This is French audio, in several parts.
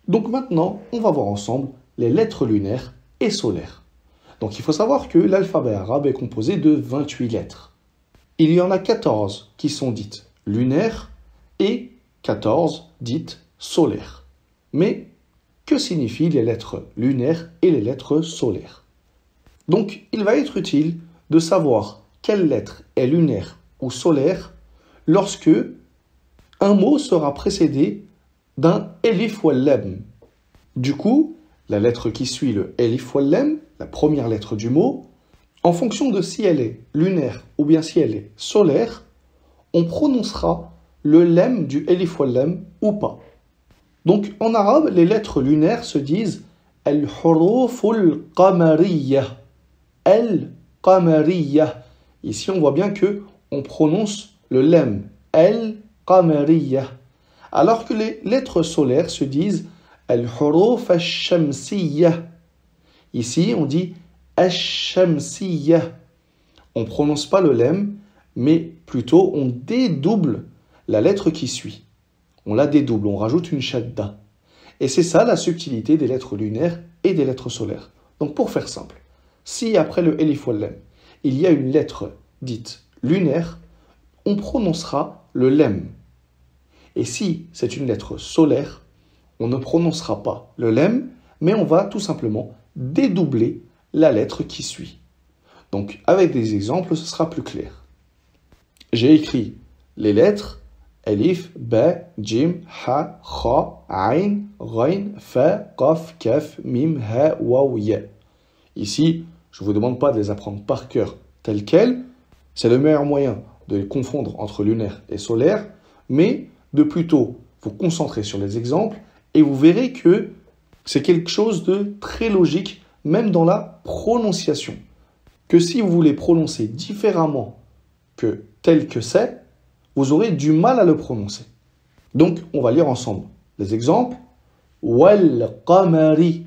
Donc maintenant, on va voir ensemble les lettres lunaires et solaires. Donc il faut savoir que l'alphabet arabe est composé de 28 lettres. Il y en a 14 qui sont dites lunaires et 14 dites solaires. Mais que signifient les lettres lunaires et les lettres solaires? Donc il va être utile de savoir quelle lettre est lunaire ou solaire lorsque un mot sera précédé d'un elif ou lam. Du coup, la lettre qui suit le elif ou lam, la première lettre du mot, en fonction de si elle est lunaire ou bien si elle est solaire, on prononcera le lam du elif ou lam ou pas. Donc en arabe, les lettres lunaires se disent al-huruf al-qamariyah. Al-qamariyah. Ici, on voit bien que on prononce le lam al-qamariyah. Alors que les lettres solaires se disent al-huruf al-shamsiyah. Ici, on dit al-shamsiyah. On ne prononce pas le lam, mais plutôt on dédouble la lettre qui suit. On la dédouble, on rajoute une shadda. Et c'est ça la subtilité des lettres lunaires et des lettres solaires. Donc pour faire simple, si après le elif ou lam, il y a une lettre dite lunaire, on prononcera le lam. Et si c'est une lettre solaire, on ne prononcera pas le lam, mais on va tout simplement dédoubler la lettre qui suit. Donc avec des exemples, ce sera plus clair. J'ai écrit les lettres Alif, Ba, Jim, Ha, Kha, Ain, Ghain, Fa, Qaf, Kaf, Mim, Ha, Waw, Ya. Ici, je ne vous demande pas de les apprendre par cœur telles quelles. C'est le meilleur moyen de les confondre entre lunaire et solaire, mais de plutôt vous concentrer sur les exemples et vous verrez que c'est quelque chose de très logique, même dans la prononciation. Que si vous voulez prononcer différemment que tel que c'est, vous aurez du mal à le prononcer. Donc, on va lire ensemble les exemples. Wal qamari.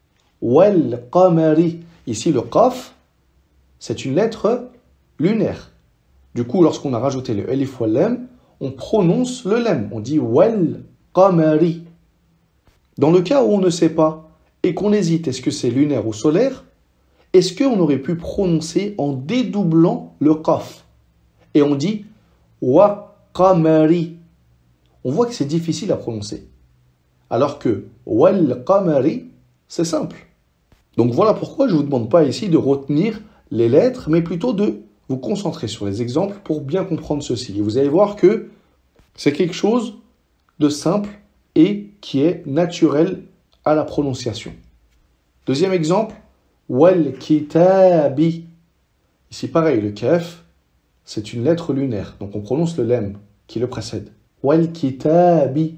Wal qamari. Ici, le qaf, c'est une lettre lunaire. Du coup, lorsqu'on a rajouté le elif wal lam, on prononce le lam. On dit wal qamari. Dans le cas où on ne sait pas et qu'on hésite, est-ce que c'est lunaire ou solaire, est-ce qu'on aurait pu prononcer en dédoublant le qaf? Et on dit wa qamari. On voit que c'est difficile à prononcer. Alors que wal qamari, c'est simple. Donc voilà pourquoi je ne vous demande pas ici de retenir les lettres, mais plutôt de vous concentrer sur les exemples pour bien comprendre ceci. Et vous allez voir que c'est quelque chose de simple et qui est naturel à la prononciation. Deuxième exemple, wal kitabi. Ici pareil, le kaf, c'est une lettre lunaire, donc on prononce le lam qui le précède. Wal kitabi.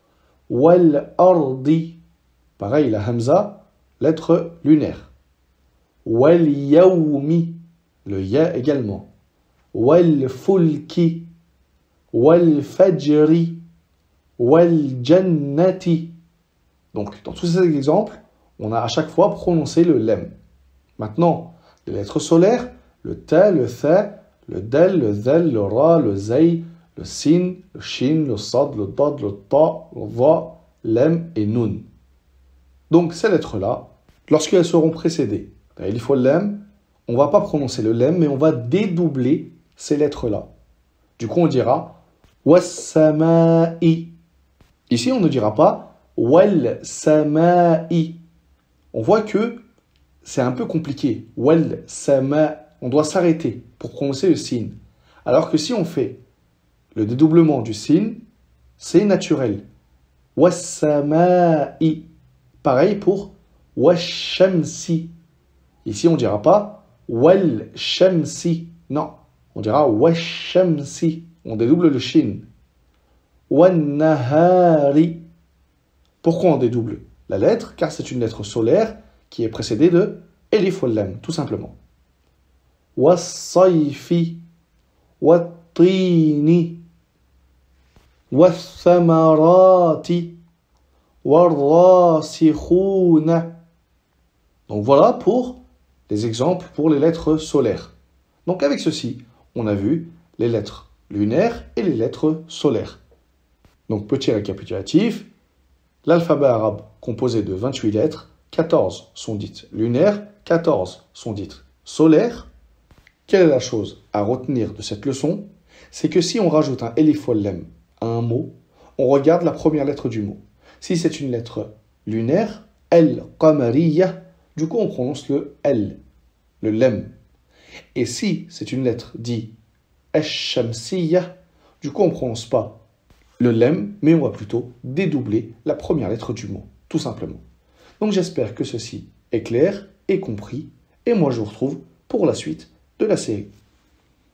Wal ardi. Pareil, la hamza, lettre lunaire. Wal yawmi. Le ya également. Wal fulki. Wal fajri. Wal jannati. Donc, dans tous ces exemples, on a à chaque fois prononcé le lam. Maintenant, les lettres solaires, le ta, le tha, le dal, le dhal, le ra, le zay, le sin, le shin, le sad, le dad, le ta, le va, lam et nun. Donc, ces lettres-là, lorsqu'elles seront précédées d'un elif wal lam, on ne va pas prononcer le lam, mais on va dédoubler ces lettres-là. Du coup, on dira was-sama'i. Ici, on ne dira pas wal sama'i. On voit que c'est un peu compliqué. Wal sama. On doit s'arrêter pour prononcer le sin. Alors que si on fait le dédoublement du sin, c'est naturel. Was-sama'i. Pareil pour wash-shamsi. Ici, on ne dira pas wal-shamsi. Non, on dira wash-shamsi. On dédouble le shin. Wan-nahari. Pourquoi on dédouble la lettre? Car c'est une lettre solaire qui est précédée de elif wal lam, tout simplement. Was-sayfi. Wat-tini. Was-samarati. War-rasikhuna. Donc voilà pour les exemples pour les lettres solaires. Donc avec ceci, on a vu les lettres lunaires et les lettres solaires. Donc petit récapitulatif, L'alphabet arabe, composé de 28 lettres, 14 sont dites lunaires, 14 sont dites solaires. Quelle est la chose à retenir de cette leçon? C'est que si on rajoute un elif ou lem à un mot, on regarde la première lettre du mot. Si c'est une lettre lunaire, al-qamariyya, du coup on prononce le L, le lem. Et si c'est une lettre dit ash-shamsiyya, du coup on ne prononce pas le lem, mais on va plutôt dédoubler la première lettre du mot, tout simplement. Donc j'espère que ceci est clair et compris, et moi je vous retrouve pour la suite de la série.